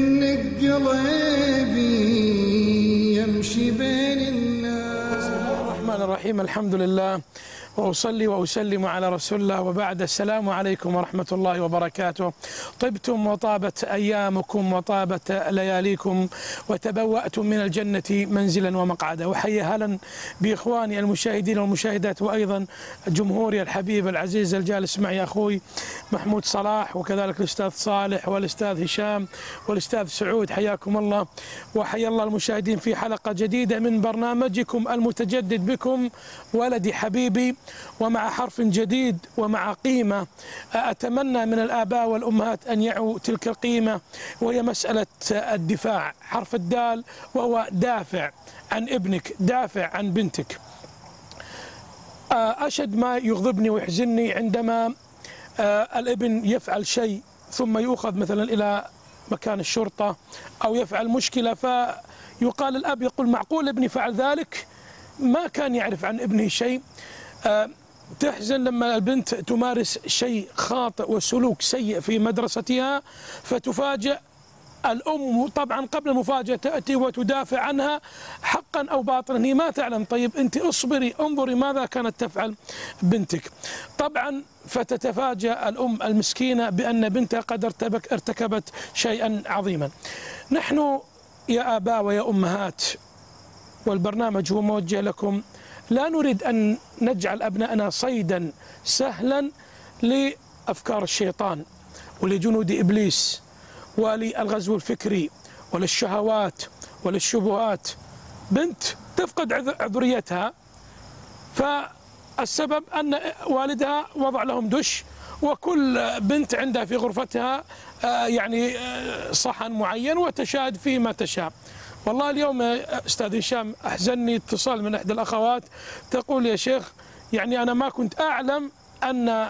منك قلبي يمشي بين الناس. بسم الله الرحمن الرحيم، الحمد لله وأصلي وأسلم على رسول الله، وبعد. السلام عليكم ورحمة الله وبركاته. طبتم وطابت أيامكم وطابت لياليكم وتبوأتم من الجنة منزلا ومقعدا. وحيا هلا بإخواني المشاهدين والمشاهدات، وأيضا جمهوري الحبيب العزيز الجالس معي أخوي محمود صلاح، وكذلك الأستاذ صالح والأستاذ هشام والأستاذ سعود. حياكم الله وحيا الله المشاهدين في حلقة جديدة من برنامجكم المتجدد بكم ولدي حبيبي، ومع حرف جديد ومع قيمة أتمنى من الآباء والأمهات أن يعوا تلك القيمة، وهي مسألة الدفاع. حرف الدال، وهو دافع عن ابنك، دافع عن بنتك. أشد ما يغضبني ويحزنني عندما الابن يفعل شيء ثم يؤخذ مثلا إلى مكان الشرطة أو يفعل مشكلة، فيقال الأب يقول معقول ابني فعل ذلك، ما كان يعرف عن ابنه شيء. تحزن لما البنت تمارس شيء خاطئ وسلوك سيء في مدرستها، فتفاجأ الأم طبعا قبل المفاجأة تأتي وتدافع عنها حقا أو باطلا، هي ما تعلم. طيب أنت اصبري، انظري ماذا كانت تفعل بنتك. طبعا فتتفاجأ الأم المسكينة بأن بنتها قد ارتكبت شيئا عظيما. نحن يا آباء ويا أمهات، والبرنامج هو موجه لكم، لا نريد أن نجعل أبنائنا صيدا سهلا لأفكار الشيطان ولجنود إبليس وللغزو الفكري وللشهوات وللشبهات. بنت تفقد عذريتها، فالسبب أن والدها وضع لهم دش، وكل بنت عندها في غرفتها يعني صحن معين وتشاهد فيه ما تشاء. والله اليوم يا أستاذ هشام أحزنني اتصال من إحدى الأخوات تقول يا شيخ يعني أنا ما كنت أعلم أن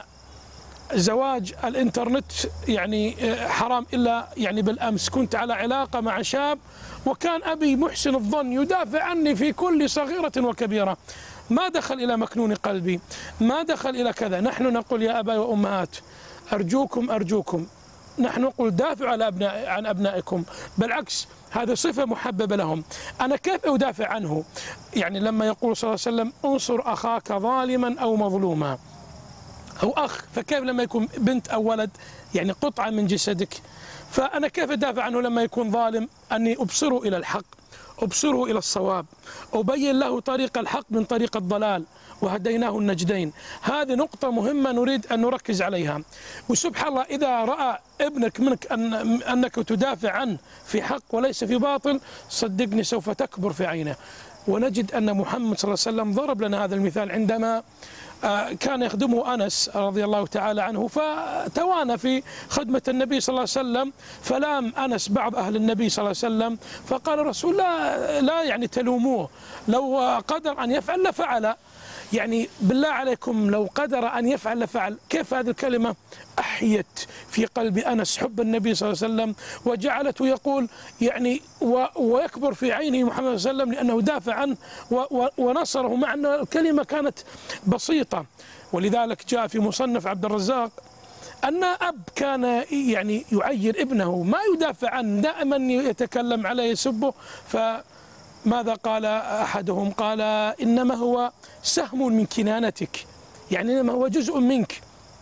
زواج الإنترنت يعني حرام إلا يعني بالأمس كنت على علاقة مع شاب وكان أبي محسن الظن يدافع عني في كل صغيرة وكبيرة، ما دخل إلى مكنون قلبي، ما دخل إلى كذا. نحن نقول يا أباء وأمهات أرجوكم أرجوكم، نحن نقول دافعوا عن أبنائكم، بالعكس هذه صفة محببة لهم. أنا كيف أدافع عنه؟ يعني لما يقول صلى الله عليه وسلم انصر أخاك ظالما أو مظلوما، هو أخ، فكيف لما يكون بنت أو ولد يعني قطعة من جسدك؟ فأنا كيف أدافع عنه لما يكون ظالم؟ أني أبصره إلى الحق، أبصره إلى الصواب، أبين له طريق الحق من طريق الضلال، وهديناه النجدين. هذه نقطة مهمة نريد أن نركز عليها. وسبحان الله إذا رأى ابنك منك أنك تدافع عنه في حق وليس في باطل، صدقني سوف تكبر في عينه. ونجد أن محمد صلى الله عليه وسلم ضرب لنا هذا المثال عندما كان يخدمه أنس رضي الله تعالى عنه، فتوانى في خدمة النبي صلى الله عليه وسلم، فلام أنس بعض أهل النبي صلى الله عليه وسلم، فقال الرسول لا يعني تلوموه، لو قدر أن يفعل لفعل، يعني بالله عليكم لو قدر أن يفعل لفعل. كيف هذه الكلمة أحيت في قلب أنس حب النبي صلى الله عليه وسلم، وجعلته يقول يعني ويكبر في عينه محمد صلى الله عليه وسلم لأنه دافع عنه ونصره، مع أن الكلمة كانت بسيطة. ولذلك جاء في مصنف عبد الرزاق أن أب كان يعني يعير ابنه، ما يدافع عنه، دائما يتكلم عليه يسبه. فماذا قال أحدهم؟ قال إنما هو سهم من كنانتك، يعني إنما هو جزء منك.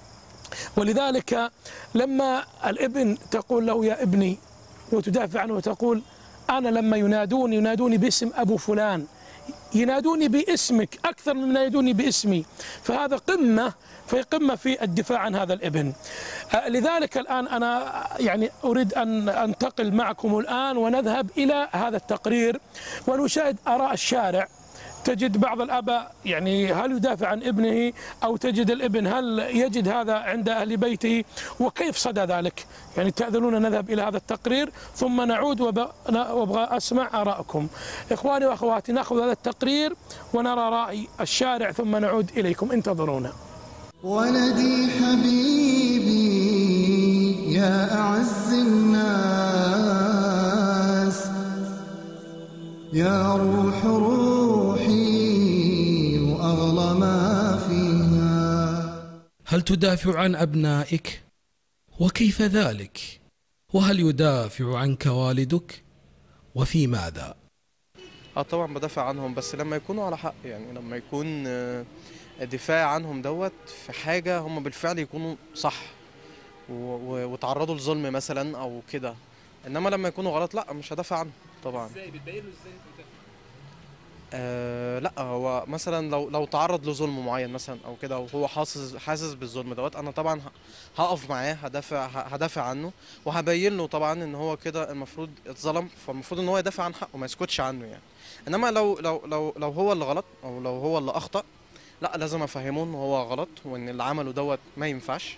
ولذلك لما الابن تقول له يا ابني وتدافع عنه وتقول أنا لما ينادوني باسم أبو فلان، ينادوني باسمك أكثر مما ينادوني باسمي، فهذا قمة في الدفاع عن هذا الابن. لذلك الآن أنا يعني أريد أن أنتقل معكم الآن ونذهب إلى هذا التقرير ونشاهد آراء الشارع. تجد بعض الآباء يعني هل يدافع عن ابنه، أو تجد الابن هل يجد هذا عند أهل بيته، وكيف صدى ذلك؟ يعني تأذنون نذهب إلى هذا التقرير ثم نعود وأبغى أسمع آراءكم. إخواني وأخواتي نأخذ هذا التقرير ونرى رأي الشارع ثم نعود إليكم، انتظرونا. ولدي حبيبي يا أعز الناس، يا روح روحي وأغلى ما فيها. هل تدافع عن أبنائك؟ وكيف ذلك؟ وهل يدافع عنك والدك؟ وفي ماذا؟ طبعا بدافع عنهم، بس لما يكونوا على حق، يعني لما يكون الدفاع عنهم دوت في حاجة هم بالفعل يكونوا صح وتعرضوا لظلم مثلا او كده. انما لما يكونوا غلط لا، مش هدافع عنهم طبعا. ازاي بتبين له ازاي انت بتدافع؟ لا، هو مثلا لو تعرض لظلم معين مثلا او كده، وهو حاسس بالظلم دوت، انا طبعا هقف معاه، هدافع عنه، وهبين له طبعا ان هو كده المفروض اتظلم، فالمفروض ان هو يدافع عن حقه، ما يسكتش عنه يعني. انما لو هو اللي غلط او لو هو اللي اخطأ، لا، لازم افهمه ان هو غلط وان اللي عمله دوت ما ينفعش،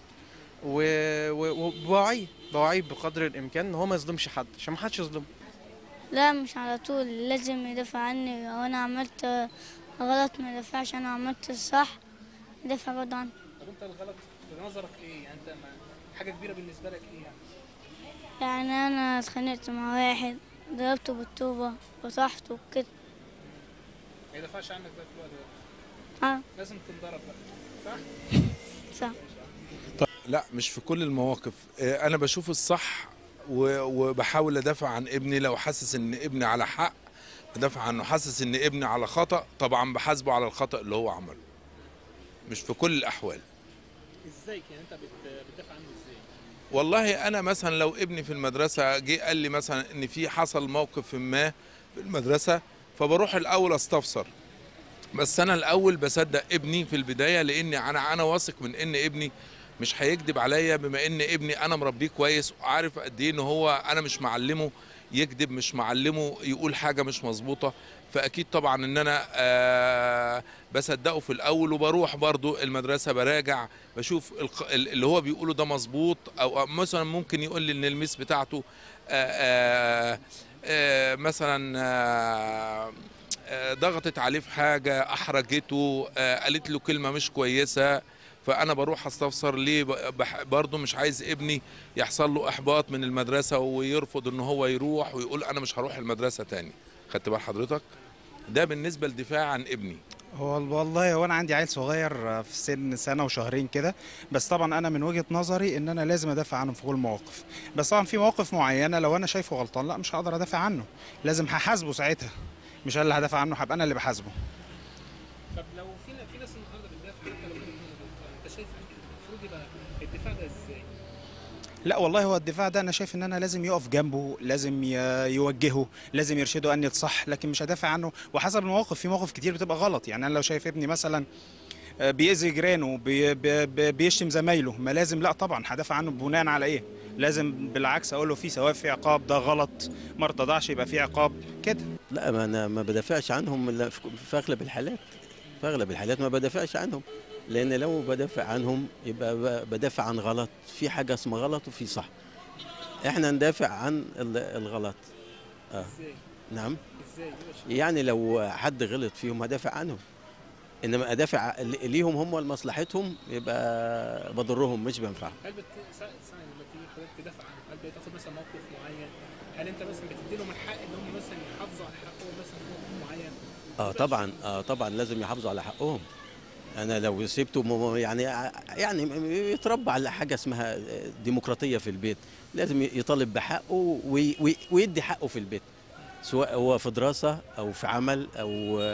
وبوعيه بقدر الامكان ان هو ما يظلمش حد عشان ما حدش يظلمه. لا، مش على طول لازم يدافع عني، لو انا عملت غلط ما يدافعش، انا عملت الصح يدافع برضه عني. طب انت الغلط بنظرك ايه؟ يعني انت حاجه كبيره بالنسبه لك ايه يعني؟ يعني انا اتخانقت مع واحد، ضربته بالطوبة وطحته وكده. ما يدافعش عنك بقى في الوقت ده؟ لازم تنضرب بقى، صح؟ صح. لا، مش في كل المواقف. انا بشوف الصح وبحاول ادافع عن ابني. لو حاسس ان ابني على حق بدافع عنه، حاسس ان ابني على خطأ طبعا بحاسبه على الخطأ اللي هو عمله. مش في كل الاحوال. ازاي يعني انت بتدافع عنه ازاي؟ والله انا مثلا لو ابني في المدرسه جه قال لي مثلا ان في حصل موقف ما في المدرسه، فبروح الاول استفسر. بس انا الاول بصدق ابني في البدايه، لان انا واثق من ان ابني مش هيكذب عليا، بما ان ابني انا مربيه كويس وعارف قد ايه ان هو انا مش معلمه يكذب، مش معلمه يقول حاجه مش مظبوطه. فاكيد طبعا ان انا بصدقه في الاول، وبروح برضو المدرسه براجع بشوف اللي هو بيقوله ده مظبوط، او مثلا ممكن يقول لي ان الميس بتاعته مثلا ضغطت عليه في حاجه، احرجته، قالت له كلمه مش كويسه، فانا بروح استفسر ليه. برضه مش عايز ابني يحصل له احباط من المدرسه ويرفض ان هو يروح ويقول انا مش هروح المدرسه تاني. خدت بال حضرتك؟ ده بالنسبه للدفاع عن ابني. والله هو انا عندي عيل صغير في سن سنه وشهرين كده، بس طبعا انا من وجهه نظري ان انا لازم ادافع عنه في كل المواقف. بس طبعا في مواقف معينه لو انا شايفه غلطان لا، مش هقدر ادافع عنه، لازم هحاسبه ساعتها، مش انا اللي هدافع عنه، هبقى انا اللي بحاسبه. طب لو في ناس النهارده بتدافع حتى لو كانت، انت شايف المفروض يبقى الدفاع ده ازاي؟ لا والله، هو الدفاع ده انا شايف ان انا لازم يقف جنبه، لازم يوجهه، لازم يرشده ان الصح، لكن مش هدافع عنه. وحسب المواقف، في مواقف كتير بتبقى غلط. يعني انا لو شايف ابني مثلا بيأذي جيرانه، بيشتم زمايله، ما لازم، لا طبعا هدافع عنه بناء على ايه؟ لازم بالعكس اقول له في ثواب، في عقاب، ده غلط ما ارتضعش يبقى في عقاب كده. لا، ما انا ما بدافعش عنهم الا في اغلب الحالات. في اغلب الحالات ما بدافعش عنهم، لان لو بدافع عنهم يبقى بدافع عن غلط. في حاجه اسمها غلط وفي صح. احنا ندافع عن الغلط. ازاي؟ نعم. ازاي؟ يعني لو حد غلط فيهم هدافع عنهم، انما ادافع ليهم هم لمصلحتهم يبقى بضرهم مش بنفعهم. هل لما تيجي حضرتك تدافع عنهم، هل بتاخد مثلا موقف معين؟ هل انت مثلا بتدي لهم الحق ان هم مثلا يحافظوا على حقهم مثلا في موقف معين؟ طبعا لازم يحافظوا على حقهم. انا لو سبته يعني يتربى على حاجه اسمها ديمقراطيه في البيت، لازم يطالب بحقه ويدي حقه في البيت، سواء هو في دراسه او في عمل او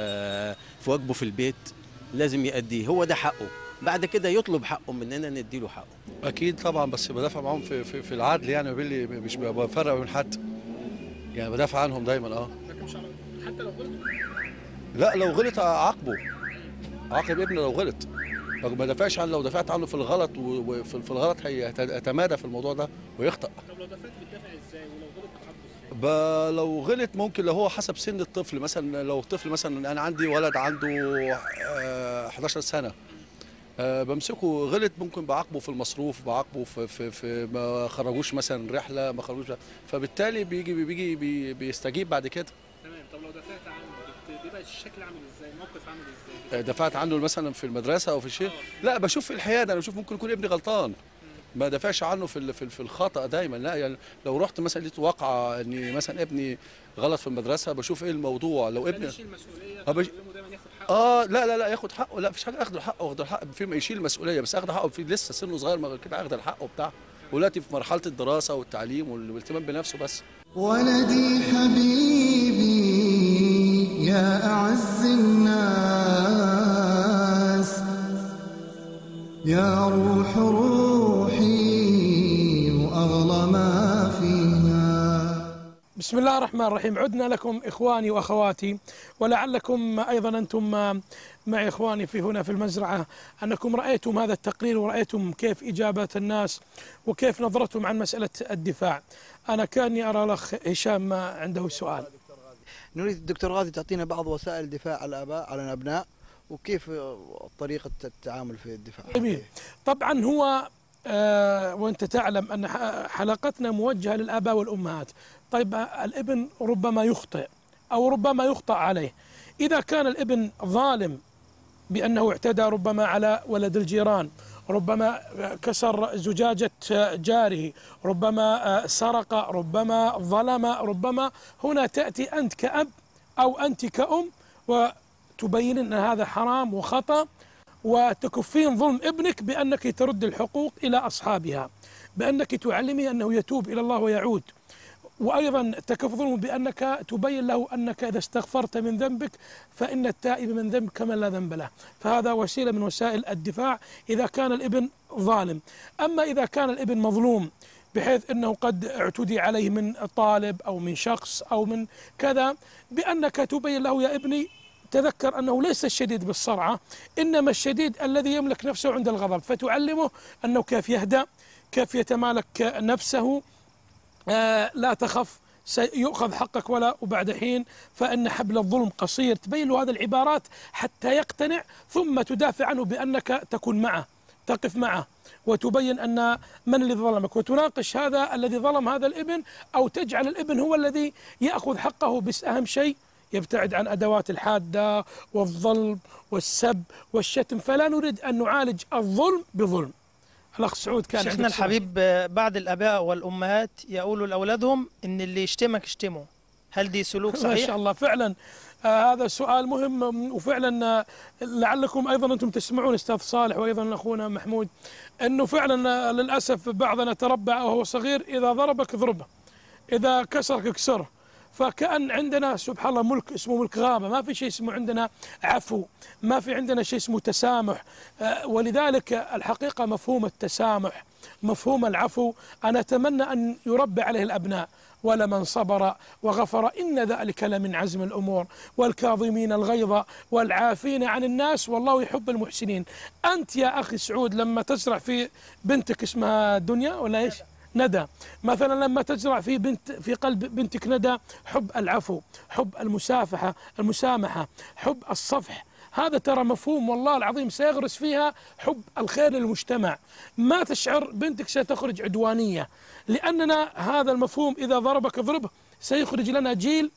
في واجبه في البيت، لازم يأديه، هو ده حقه. بعد كده يطلب حقه مننا نديله حقه. اكيد طبعا، بس بدافع معاهم في العدل، يعني مش بفرق بين حد، يعني بدافع عنهم دايما. لكن مش حتى لو غلط؟ لا، لو غلط اعاقبه، اعاقب ابني لو غلط. ما دافعش عنه، لو دافعت عنه في الغلط وفي الغلط هيتمادى في الموضوع ده ويخطأ. طب لو دافعت بتدافع ازاي؟ ولو غلط بتعاقبه ازاي؟ لو غلط ممكن، لو هو حسب سن الطفل، مثلا لو الطفل مثلا انا عندي ولد عنده 11 سنه، بمسكه غلط ممكن بعاقبه في المصروف، بعاقبه في ما خرجوش مثلا رحله، ما خرجوش، فبالتالي بيجي بيستجيب بعد كده. تمام. طب لو دافعت عنه بيبقى الشكل عامل ازاي؟ الموقف عامل ازاي؟ دفعت عنه مثلا في المدرسه او في شيء؟ لا، بشوف في الحياد، انا بشوف ممكن يكون ابني غلطان، ما دافعش عنه في الخطا دايما. لا، يعني لو رحت مثلا لقيت واقعه ان مثلا ابني غلط في المدرسه، بشوف ايه الموضوع. لو ابني يشيل المسؤوليه دايما ياخد حقه. لا ياخد حقه، لا مفيش حاجه اخد حقه في ما يشيل المسؤوليه، بس اخد حقه في لسه سنه صغير، ما كده اخد الحق بتاعه. ولادي في مرحله الدراسه والتعليم والاهتمام بنفسه بس. ولدي حبيبي يا أعز الناس، يا روح روحي وأغلى ما فيها. بسم الله الرحمن الرحيم. عدنا لكم إخواني وأخواتي، ولعلكم أيضا أنتم معي إخواني في هنا في المزرعة أنكم رأيتم هذا التقرير ورأيتم كيف إجابات الناس وكيف نظرتهم عن مسألة الدفاع. أنا كاني أرى الأخ هشام عنده سؤال. نريد الدكتور غازي تعطينا بعض وسائل الدفاع على الآباء على الأبناء وكيف طريقة التعامل في الدفاع. جميل. طبعا هو وأنت تعلم أن حلقتنا موجهة للآباء والأمهات. طيب الابن ربما يخطئ أو ربما يخطأ عليه. إذا كان الابن ظالم بأنه اعتدى ربما على ولد الجيران، ربما كسر زجاجة جاره، ربما سرق، ربما ظلم، ربما هنا تأتي أنت كأب أو أنت كأم وتبين أن هذا حرام وخطأ، وتكفين ظلم ابنك بأنك ترد الحقوق إلى أصحابها، بأنك تعلمي أنه يتوب إلى الله ويعود، وأيضا تكف ظلمه بأنك تبين له أنك إذا استغفرت من ذنبك فإن التائب من ذنب كمن لا ذنب له. فهذا وسيلة من وسائل الدفاع إذا كان الابن ظالم. أما إذا كان الابن مظلوم بحيث أنه قد اعتدي عليه من طالب أو من شخص أو من كذا، بأنك تبين له يا ابني تذكر أنه ليس الشديد بالصرعة، إنما الشديد الذي يملك نفسه عند الغضب، فتعلمه أنه كيف يهدأ، كيف يتمالك نفسه، لا تخف سيؤخذ حقك ولا وبعد حين، فإن حبل الظلم قصير. تبين له هذه العبارات حتى يقتنع، ثم تدافع عنه بأنك تكون معه، تقف معه، وتبين أن من الذي ظلمك، وتناقش هذا الذي ظلم هذا الابن، أو تجعل الابن هو الذي يأخذ حقه. بس أهم شيء يبتعد عن أدوات الحادة والظلم والسب والشتم، فلا نريد أن نعالج الظلم بظلم. الأخ سعود كان شيخنا الحبيب، بعض الآباء والأمهات يقولوا لأولادهم إن اللي يشتمك اشتمه، هل دي سلوك صحيح؟ ما شاء الله فعلا. هذا سؤال مهم، وفعلا لعلكم أيضا أنتم تسمعون أستاذ صالح وأيضا أخونا محمود أنه فعلا للأسف بعضنا تربع وهو صغير إذا ضربك اضربه، إذا كسرك اكسره. فكأن عندنا سبحان الله ملك اسمه ملك غابة، ما في شيء اسمه عندنا عفو، ما في عندنا شيء اسمه تسامح. ولذلك الحقيقة مفهوم التسامح، مفهوم العفو، أنا أتمنى أن يربى عليه الأبناء. ولمن صبر وغفر إن ذلك لمن عزم الأمور، والكاظمين الغيظ والعافين عن الناس والله يحب المحسنين. أنت يا أخي سعود لما تزرع في بنتك اسمها دنيا ولا إيش؟ ندى مثلا، لما تزرع في قلب بنتك ندى حب العفو، حب المسافحة، المسامحة، حب الصفح، هذا ترى مفهوم والله العظيم سيغرس فيها حب الخير للمجتمع. ما تشعر بنتك ستخرج عدوانية، لأننا هذا المفهوم إذا ضربك اضربه سيخرج لنا جيل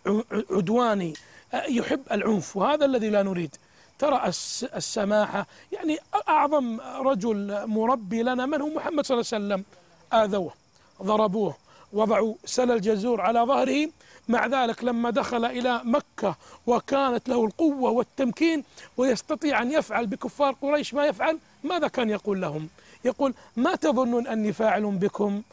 عدواني يحب العنف، وهذا الذي لا نريد. ترى السماحة، يعني أعظم رجل مربي لنا من هو محمد صلى الله عليه وسلم. آذوه، ضربوه، وضعوا سل الجزور على ظهره، مع ذلك لما دخل إلى مكة وكانت له القوة والتمكين ويستطيع أن يفعل بكفار قريش ما يفعل، ماذا كان يقول لهم؟ يقول ما تظنون أني فاعل بكم؟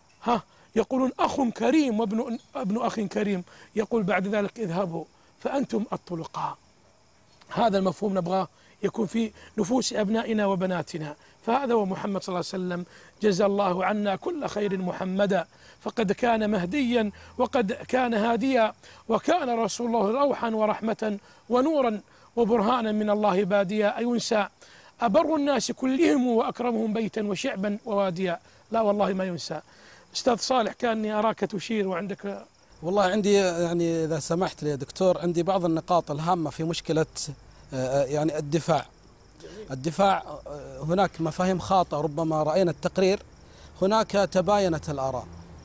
يقولون أخ كريم وابن أخ كريم. يقول بعد ذلك اذهبوا فأنتم الطلقاء. هذا المفهوم نبغاه يكون في نفوس أبنائنا وبناتنا. فهذا هو محمد صلى الله عليه وسلم، جزى الله عنا كل خير محمدا، فقد كان مهديا وقد كان هاديا، وكان رسول الله روحا ورحمة ونورا وبرهانا من الله باديا، أينسى أبر الناس كلهم وأكرمهم بيتا وشعبا وواديا. لا والله ما ينسى. أستاذ صالح كأني أراك تشير وعندك. والله عندي يعني إذا سمحت لي يا دكتور، عندي بعض النقاط الهامة في مشكلة يعني الدفاع. هناك مفاهيم خاطئة، ربما رأينا التقرير هناك تباينت الآراء.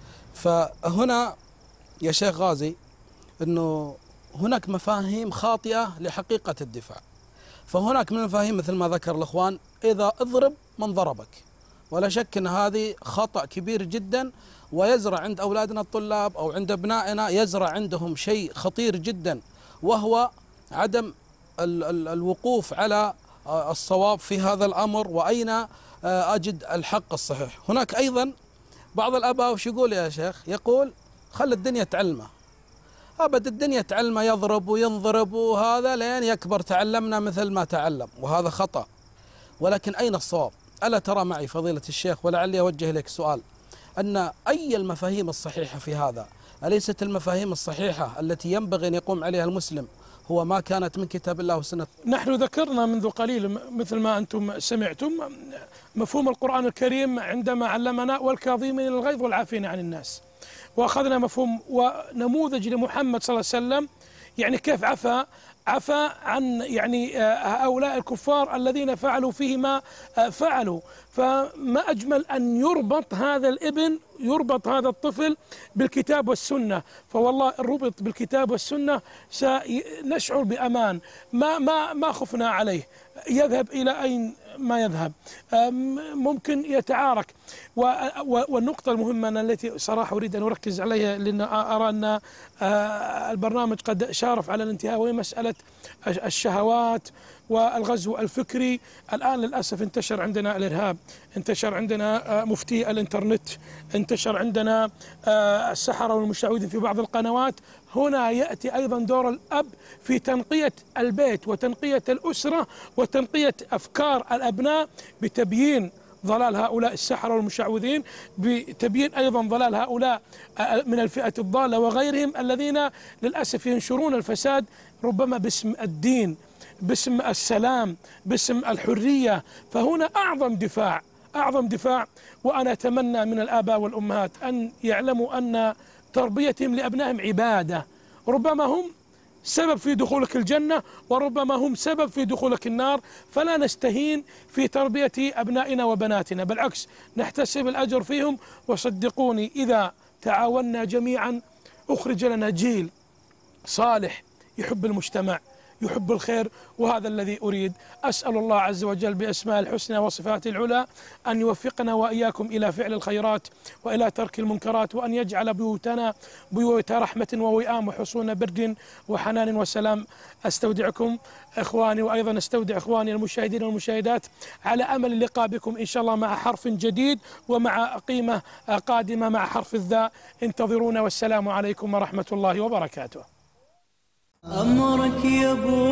فهنا يا شيخ غازي أنه هناك مفاهيم خاطئة لحقيقة الدفاع. فهناك من المفاهيم مثل ما ذكر الأخوان، إذا اضرب من ضربك، ولا شك أن هذه خطأ كبير جدا، ويزرع عند أولادنا الطلاب أو عند أبنائنا، يزرع عندهم شيء خطير جدا، وهو عدم الوقوف على الصواب في هذا الأمر، وأين أجد الحق الصحيح. هناك أيضا بعض الآباء وش يقول يا شيخ؟ يقول خل الدنيا تعلمه، أبد الدنيا تعلمه، يضرب وينضرب وهذا لين يكبر تعلمنا مثل ما تعلم، وهذا خطأ. ولكن أين الصواب؟ ألا ترى معي فضيلة الشيخ، ولعلي أوجه لك سؤال، أن أي المفاهيم الصحيحة في هذا؟ أليست المفاهيم الصحيحة التي ينبغي أن يقوم عليها المسلم هو ما كانت من كتاب الله وسنة؟ نحن ذكرنا منذ قليل مثل ما أنتم سمعتم مفهوم القرآن الكريم عندما علمنا والكاظمين الغيظ والعافين عن الناس، وأخذنا مفهوم ونموذج لمحمد صلى الله عليه وسلم، يعني كيف عفى عن يعني هؤلاء الكفار الذين فعلوا فيه ما فعلوا. فما أجمل أن يربط هذا الابن، يربط هذا الطفل بالكتاب والسنة. فوالله الربط بالكتاب والسنة سنشعر بأمان، ما خفنا عليه. يذهب إلى أين ما يذهب، ممكن يتعارك. والنقطة المهمة التي صراحة أريد أن أركز عليها، لأن أرى أن البرنامج قد شارف على الانتهاء، وهي مسألة الشهوات والغزو الفكري. الآن للأسف انتشر عندنا الإرهاب، انتشر عندنا مفتي الإنترنت، انتشر عندنا السحرة والمشعوذين في بعض القنوات. هنا يأتي أيضا دور الأب في تنقية البيت وتنقية الأسرة وتنقية أفكار الأبناء، بتبيين ضلال هؤلاء السحرة والمشعوذين، بتبيين أيضا ضلال هؤلاء من الفئة الضالة وغيرهم الذين للأسف ينشرون الفساد، ربما باسم الدين، باسم السلام، باسم الحرية. فهنا أعظم دفاع. وأنا أتمنى من الآباء والأمهات أن يعلموا أن تربيتهم لأبنائهم عبادة. ربما هم سبب في دخولك الجنة، وربما هم سبب في دخولك النار. فلا نستهين في تربية أبنائنا وبناتنا، بالعكس نحتسب الأجر فيهم. وصدقوني إذا تعاوننا جميعا أخرج لنا جيل صالح يحب المجتمع، يحب الخير، وهذا الذي أريد. أسأل الله عز وجل بأسماء الحسنى وصفاته العلى أن يوفقنا وإياكم إلى فعل الخيرات وإلى ترك المنكرات، وأن يجعل بيوتنا بيوت رحمة ووئام وحصون برد وحنان وسلام. أستودعكم إخواني، وأيضا أستودع إخواني المشاهدين والمشاهدات، على أمل اللقاء بكم إن شاء الله مع حرف جديد ومع قيمة قادمة مع حرف الذاء. انتظرونا، والسلام عليكم ورحمة الله وبركاته. أمرك يا أبو